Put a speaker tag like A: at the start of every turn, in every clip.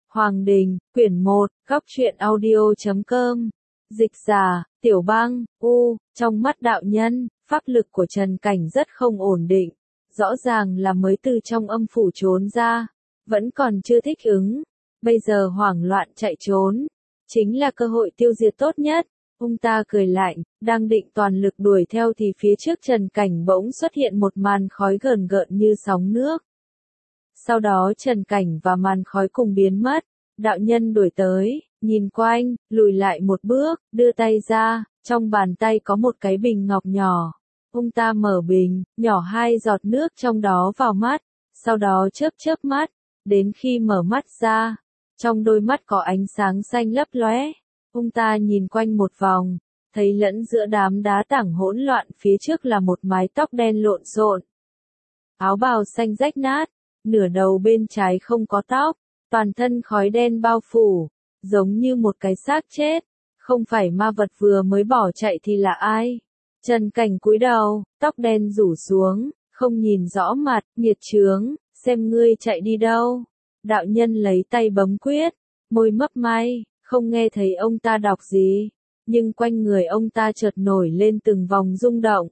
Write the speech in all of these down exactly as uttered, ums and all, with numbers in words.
A: Hoàng Đình, quyển một, góc truyện audio chấm com. Dịch giả, Tiểu Bang, U, trong mắt đạo nhân, pháp lực của Trần Cảnh rất không ổn định. Rõ ràng là mới từ trong âm phủ trốn ra, vẫn còn chưa thích ứng. Bây giờ hoảng loạn chạy trốn, chính là cơ hội tiêu diệt tốt nhất. Ông ta cười lạnh, đang định toàn lực đuổi theo thì phía trước Trần Cảnh bỗng xuất hiện một màn khói gờn gợn như sóng nước. Sau đó Trần Cảnh và màn khói cùng biến mất, đạo nhân đuổi tới, nhìn quanh, lùi lại một bước, đưa tay ra, trong bàn tay có một cái bình ngọc nhỏ. Ông ta mở bình, nhỏ hai giọt nước trong đó vào mắt, sau đó chớp chớp mắt, đến khi mở mắt ra, trong đôi mắt có ánh sáng xanh lấp lóe. Ông ta nhìn quanh một vòng, thấy lẫn giữa đám đá tảng hỗn loạn phía trước là một mái tóc đen lộn xộn. Áo bào xanh rách nát, nửa đầu bên trái không có tóc, toàn thân khói đen bao phủ, giống như một cái xác chết. Không phải ma vật vừa mới bỏ chạy thì là ai? Trần Cảnh cúi đầu, tóc đen rủ xuống, không nhìn rõ mặt, nghiệt chướng, xem ngươi chạy đi đâu. Đạo nhân lấy tay bấm quyết, môi mấp may, không nghe thấy ông ta đọc gì, nhưng quanh người ông ta chợt nổi lên từng vòng rung động.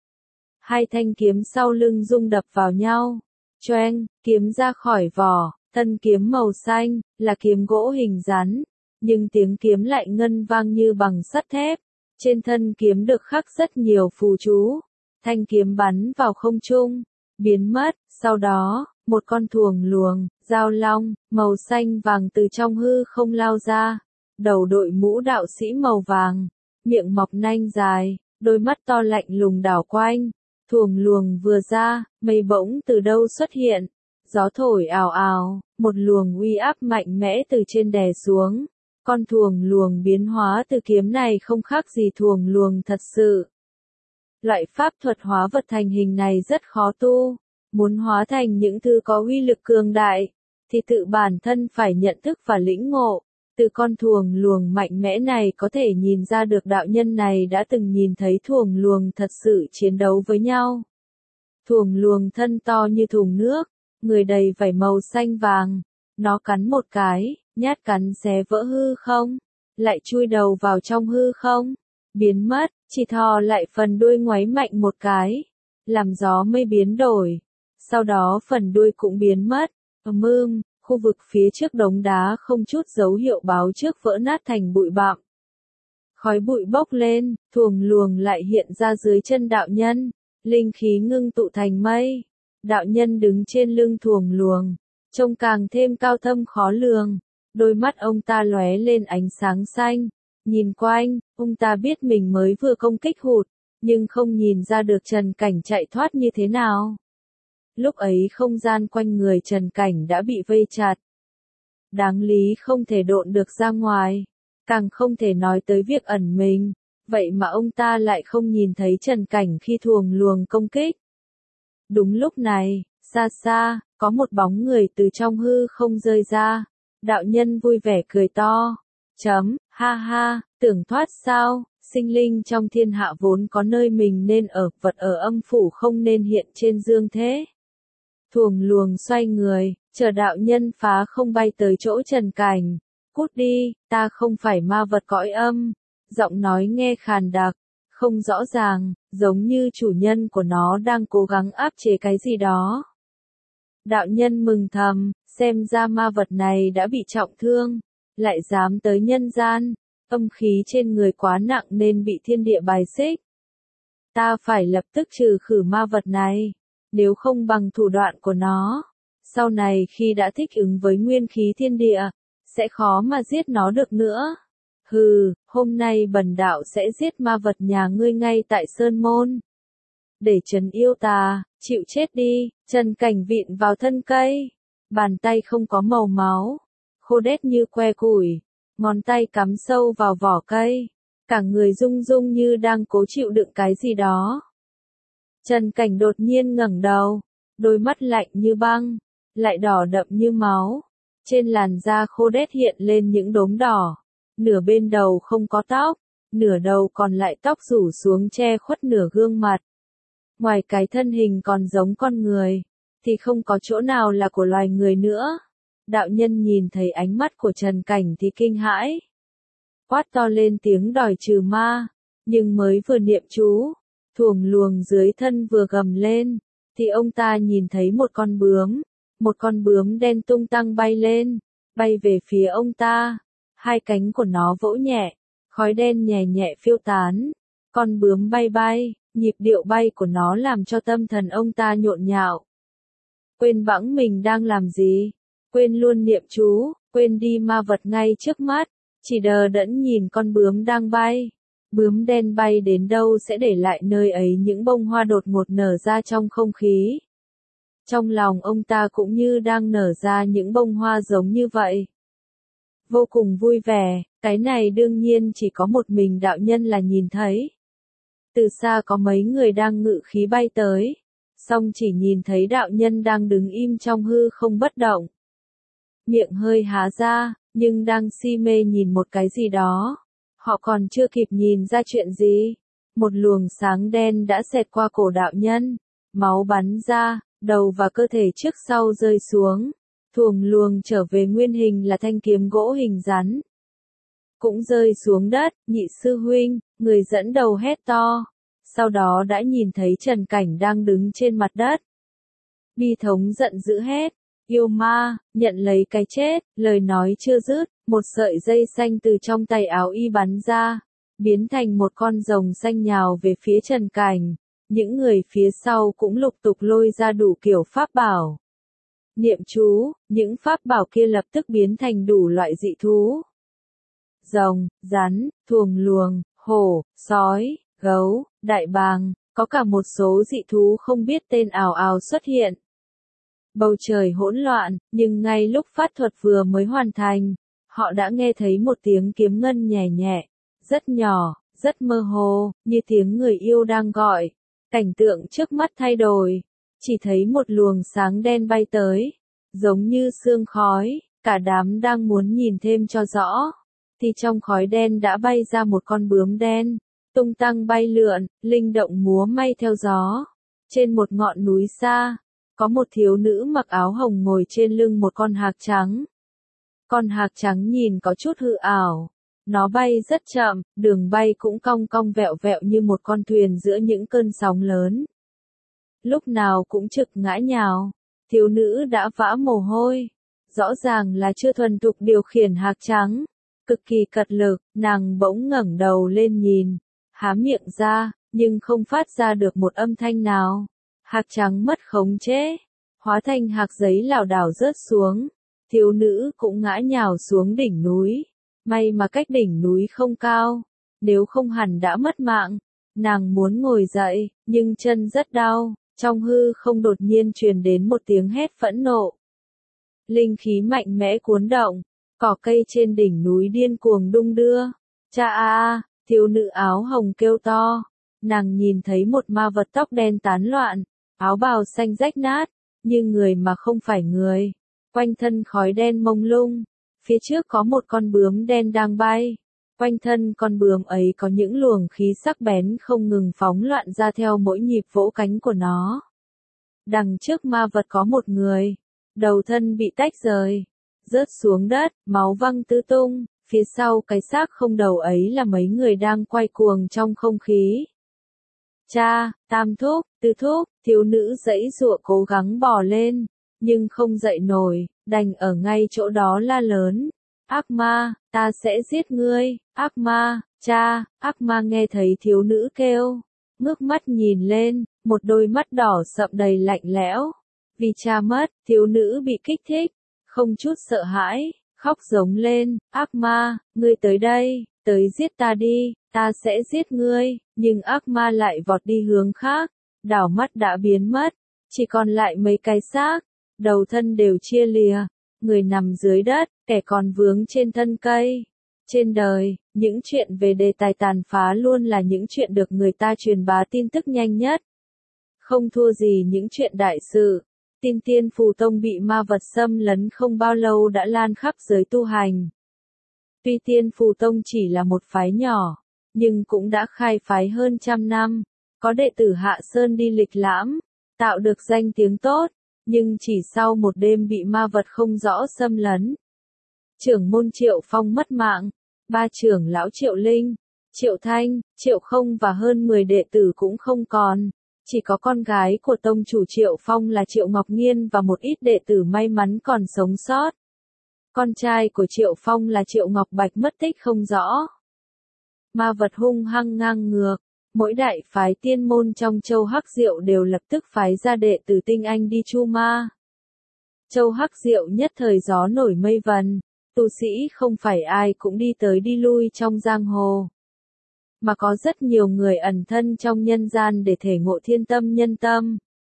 A: Hai thanh kiếm sau lưng rung đập vào nhau, choeng, kiếm ra khỏi vỏ, thân kiếm màu xanh, là kiếm gỗ hình rắn, nhưng tiếng kiếm lại ngân vang như bằng sắt thép. Trên thân kiếm được khắc rất nhiều phù chú, thanh kiếm bắn vào không trung, biến mất, sau đó, một con thuồng luồng, dao long, màu xanh vàng từ trong hư không lao ra, đầu đội mũ đạo sĩ màu vàng, miệng mọc nanh dài, đôi mắt to lạnh lùng đảo quanh. Thuồng luồng vừa ra, mây bỗng từ đâu xuất hiện, gió thổi ào ào, một luồng uy áp mạnh mẽ từ trên đè xuống. Con thuồng luồng biến hóa từ kiếm này không khác gì thuồng luồng thật sự. Loại pháp thuật hóa vật thành hình này rất khó tu, muốn hóa thành những thứ có uy lực cường đại, thì tự bản thân phải nhận thức và lĩnh ngộ. Từ con thuồng luồng mạnh mẽ này có thể nhìn ra được đạo nhân này đã từng nhìn thấy thuồng luồng thật sự chiến đấu với nhau. Thuồng luồng thân to như thùng nước, người đầy vảy màu xanh vàng, nó cắn một cái, nhát cắn xé vỡ hư không, lại chui đầu vào trong hư không, biến mất, chỉ thò lại phần đuôi ngoáy mạnh một cái, làm gió mây biến đổi, sau đó phần đuôi cũng biến mất. Ầm ầm, khu vực phía trước đống đá không chút dấu hiệu báo trước vỡ nát thành bụi bặm. Khói bụi bốc lên, thuồng luồng lại hiện ra dưới chân đạo nhân, linh khí ngưng tụ thành mây. Đạo nhân đứng trên lưng thuồng luồng, trông càng thêm cao thâm khó lường, đôi mắt ông ta lóe lên ánh sáng xanh, nhìn quanh, ông ta biết mình mới vừa công kích hụt, nhưng không nhìn ra được Trần Cảnh chạy thoát như thế nào. Lúc ấy không gian quanh người Trần Cảnh đã bị vây chặt. Đáng lý không thể độn được ra ngoài, càng không thể nói tới việc ẩn mình, vậy mà ông ta lại không nhìn thấy Trần Cảnh khi thuồng luồng công kích. Đúng lúc này, xa xa, có một bóng người từ trong hư không rơi ra, đạo nhân vui vẻ cười to, chấm, ha ha, tưởng thoát sao, sinh linh trong thiên hạ vốn có nơi mình nên ở, vật ở âm phủ không nên hiện trên dương thế. Thuồng luồng xoay người, chờ đạo nhân phá không bay tới chỗ Trần Cảnh, cút đi, ta không phải ma vật cõi âm, giọng nói nghe khàn đặc, không rõ ràng, giống như chủ nhân của nó đang cố gắng áp chế cái gì đó. Đạo nhân mừng thầm, xem ra ma vật này đã bị trọng thương, lại dám tới nhân gian, âm khí trên người quá nặng nên bị thiên địa bài xích. Ta phải lập tức trừ khử ma vật này, nếu không bằng thủ đoạn của nó, sau này khi đã thích ứng với nguyên khí thiên địa, sẽ khó mà giết nó được nữa. Hừ, hôm nay bần đạo sẽ giết ma vật nhà ngươi ngay tại Sơn Môn. Để trấn yêu tà, chịu chết đi. Trần Cảnh vịn vào thân cây, bàn tay không có màu máu, khô đét như que củi, ngón tay cắm sâu vào vỏ cây, cả người rung rung như đang cố chịu đựng cái gì đó. Trần Cảnh đột nhiên ngẩng đầu, đôi mắt lạnh như băng, lại đỏ đậm như máu, trên làn da khô đét hiện lên những đốm đỏ, nửa bên đầu không có tóc, nửa đầu còn lại tóc rủ xuống che khuất nửa gương mặt. Ngoài cái thân hình còn giống con người, thì không có chỗ nào là của loài người nữa. đạo nhân nhìn thấy ánh mắt của Trần Cảnh thì kinh hãi. Quát to lên tiếng đòi trừ ma, nhưng mới vừa niệm chú, thuồng luồng dưới thân vừa gầm lên, thì ông ta nhìn thấy một con bướm, một con bướm đen tung tăng bay lên, bay về phía ông ta, hai cánh của nó vỗ nhẹ, khói đen nhẹ nhẹ phiêu tán, con bướm bay bay, nhịp điệu bay của nó làm cho tâm thần ông ta nhộn nhạo. Quên bẵng mình đang làm gì, quên luôn niệm chú, quên đi ma vật ngay trước mắt, chỉ đờ đẫn nhìn con bướm đang bay. Bướm đen bay đến đâu sẽ để lại nơi ấy những bông hoa đột ngột nở ra trong không khí. Trong lòng ông ta cũng như đang nở ra những bông hoa giống như vậy. Vô cùng vui vẻ, cái này đương nhiên chỉ có một mình đạo nhân là nhìn thấy. Từ xa có mấy người đang ngự khí bay tới, song chỉ nhìn thấy đạo nhân đang đứng im trong hư không bất động. Miệng hơi há ra, nhưng đang si mê nhìn một cái gì đó. Họ còn chưa kịp nhìn ra chuyện gì, một luồng sáng đen đã xẹt qua cổ đạo nhân, máu bắn ra, đầu và cơ thể trước sau rơi xuống, thuồng luồng trở về nguyên hình là thanh kiếm gỗ hình rắn. Cũng rơi xuống đất, nhị sư huynh, người dẫn đầu hét to, sau đó đã nhìn thấy Trần Cảnh đang đứng trên mặt đất. Bi thống giận dữ hét, yêu ma, nhận lấy cái chết, lời nói chưa dứt. Một sợi dây xanh từ trong tay áo y bắn ra, biến thành một con rồng xanh nhào về phía Trần Cảnh. Những người phía sau cũng lục tục lôi ra đủ kiểu pháp bảo. Niệm chú, những pháp bảo kia lập tức biến thành đủ loại dị thú. Rồng, rắn, thuồng luồng, hổ, sói, gấu, đại bàng, có cả một số dị thú không biết tên ào ào xuất hiện. Bầu trời hỗn loạn, nhưng ngay lúc pháp thuật vừa mới hoàn thành, họ đã nghe thấy một tiếng kiếm ngân nhẹ nhẹ, rất nhỏ, rất mơ hồ, như tiếng người yêu đang gọi. Cảnh tượng trước mắt thay đổi, chỉ thấy một luồng sáng đen bay tới, giống như sương khói, cả đám đang muốn nhìn thêm cho rõ, thì trong khói đen đã bay ra một con bướm đen, tung tăng bay lượn, linh động múa may theo gió. Trên một ngọn núi xa, có một thiếu nữ mặc áo hồng ngồi trên lưng một con hạc trắng. Con hạc trắng nhìn có chút hư ảo, nó bay rất chậm, đường bay cũng cong cong vẹo vẹo như một con thuyền giữa những cơn sóng lớn. Lúc nào cũng trực ngã nhào, thiếu nữ đã vã mồ hôi, rõ ràng là chưa thuần thục điều khiển hạc trắng, cực kỳ cật lực, nàng bỗng ngẩng đầu lên nhìn, há miệng ra, nhưng không phát ra được một âm thanh nào. Hạc trắng mất khống chế, hóa thành hạc giấy lảo đảo rớt xuống. Thiếu nữ cũng ngã nhào xuống đỉnh núi, may mà cách đỉnh núi không cao, nếu không hẳn đã mất mạng. Nàng muốn ngồi dậy, nhưng chân rất đau, trong hư không đột nhiên truyền đến một tiếng hét phẫn nộ. Linh khí mạnh mẽ cuốn động, cỏ cây trên đỉnh núi điên cuồng đung đưa. Cha a a, thiếu nữ áo hồng kêu to, nàng nhìn thấy một ma vật tóc đen tán loạn, áo bào xanh rách nát, như người mà không phải người. Quanh thân khói đen mông lung, phía trước có một con bướm đen đang bay, quanh thân con bướm ấy có những luồng khí sắc bén không ngừng phóng loạn ra theo mỗi nhịp vỗ cánh của nó. Đằng trước ma vật có một người, đầu thân bị tách rời, rớt xuống đất, máu văng tứ tung, phía sau cái xác không đầu ấy là mấy người đang quay cuồng trong không khí. Cha, tam thúc, tứ thúc, thiếu nữ giãy giụa cố gắng bò lên, nhưng không dậy nổi, đành ở ngay chỗ đó la lớn. Ác ma, ta sẽ giết ngươi, ác ma, cha. Ác ma nghe thấy thiếu nữ kêu, ngước mắt nhìn lên, một đôi mắt đỏ sậm đầy lạnh lẽo. Vì cha mất, thiếu nữ bị kích thích, không chút sợ hãi, khóc giống lên, ác ma, ngươi tới đây, tới giết ta đi, ta sẽ giết ngươi. Nhưng ác ma lại vọt đi hướng khác, đảo mắt đã biến mất, chỉ còn lại mấy cái xác, đầu thân đều chia lìa, người nằm dưới đất, kẻ còn vướng trên thân cây. Trên đời, những chuyện về đề tài tàn phá luôn là những chuyện được người ta truyền bá tin tức nhanh nhất. Không thua gì những chuyện đại sự. Tin Tiên Phù Tông bị ma vật xâm lấn không bao lâu đã lan khắp giới tu hành. Tuy Tiên Phù Tông chỉ là một phái nhỏ, nhưng cũng đã khai phái hơn trăm năm, có đệ tử Hạ Sơn đi lịch lãm, tạo được danh tiếng tốt. nhưng chỉ sau một đêm bị ma vật không rõ xâm lấn. Trưởng môn Triệu Phong mất mạng, ba trưởng lão Triệu Linh, Triệu Thanh, Triệu Không và hơn mười đệ tử cũng không còn, chỉ có con gái của tông chủ Triệu Phong là Triệu Ngọc Nghiên và một ít đệ tử may mắn còn sống sót. Con trai của Triệu Phong là Triệu Ngọc Bạch mất tích không rõ. Ma vật hung hăng ngang ngược, mỗi đại phái tiên môn trong châu Hắc Diệu đều lập tức phái ra đệ tử tinh anh đi chu ma. Châu Hắc Diệu nhất thời gió nổi mây vần, tu sĩ không phải ai cũng đi tới đi lui trong giang hồ, mà có rất nhiều người ẩn thân trong nhân gian để thể ngộ thiên tâm nhân tâm.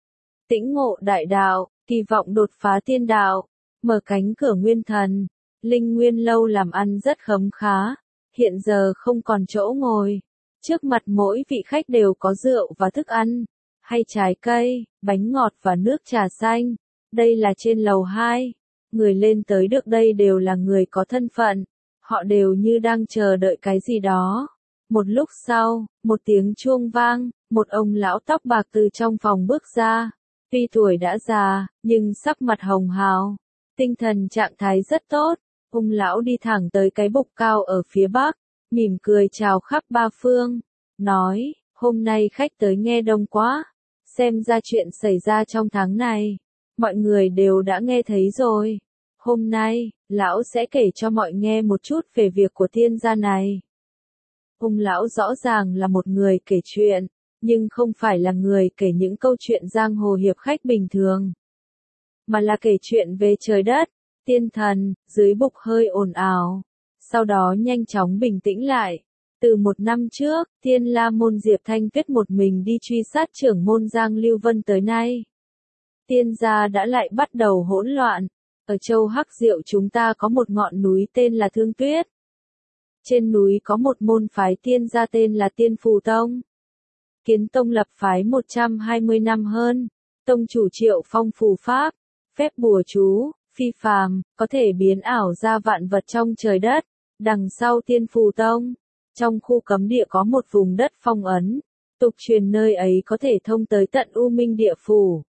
A: Tĩnh ngộ đại đạo, kỳ vọng đột phá tiên đạo, mở cánh cửa nguyên thần. Linh Nguyên lâu làm ăn rất khấm khá, hiện giờ không còn chỗ ngồi. Trước mặt mỗi vị khách đều có rượu và thức ăn, hay trái cây, bánh ngọt và nước trà xanh. Đây là trên lầu hai. Người lên tới được đây đều là người có thân phận. Họ đều như đang chờ đợi cái gì đó. Một lúc sau, một tiếng chuông vang, một ông lão tóc bạc từ trong phòng bước ra. Tuy tuổi đã già, nhưng sắc mặt hồng hào, tinh thần trạng thái rất tốt. Ông lão đi thẳng tới cái bục cao ở phía bắc, mỉm cười chào khắp ba phương, nói, hôm nay khách tới nghe đông quá, xem ra chuyện xảy ra trong tháng này, mọi người đều đã nghe thấy rồi. Hôm nay, lão sẽ kể cho mọi nghe một chút về việc của tiên gia này. Ông lão rõ ràng là một người kể chuyện, nhưng không phải là người kể những câu chuyện giang hồ hiệp khách bình thường, mà là kể chuyện về trời đất, tiên thần. Dưới bục hơi ồn ào, sau đó nhanh chóng bình tĩnh lại. Từ một năm trước, Tiên La môn Diệp Thanh Tuyết một mình đi truy sát trưởng môn Giang Lưu Vân tới nay. Tiên gia đã lại bắt đầu hỗn loạn. Ở châu Hắc Diệu chúng ta có một ngọn núi tên là Thương Tuyết. Trên núi có một môn phái tiên gia tên là Tiên Phù Tông. Kiến Tông lập phái một trăm hai mươi năm hơn. Tông chủ Triệu Phong phù pháp, phép bùa chú, phi phàm, có thể biến ảo ra vạn vật trong trời đất. Đằng sau Tiên Phù Tông, trong khu cấm địa có một vùng đất phong ấn. Tục truyền nơi ấy có thể thông tới tận U Minh địa phủ.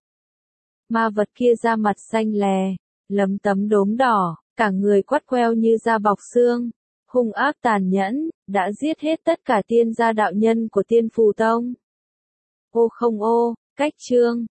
A: Ma vật kia da mặt xanh lè, lấm tấm đốm đỏ, cả người quắt queo như da bọc xương, hung ác tàn nhẫn, đã giết hết tất cả tiên gia đạo nhân của Tiên Phù Tông. Ô không ô, cách chương.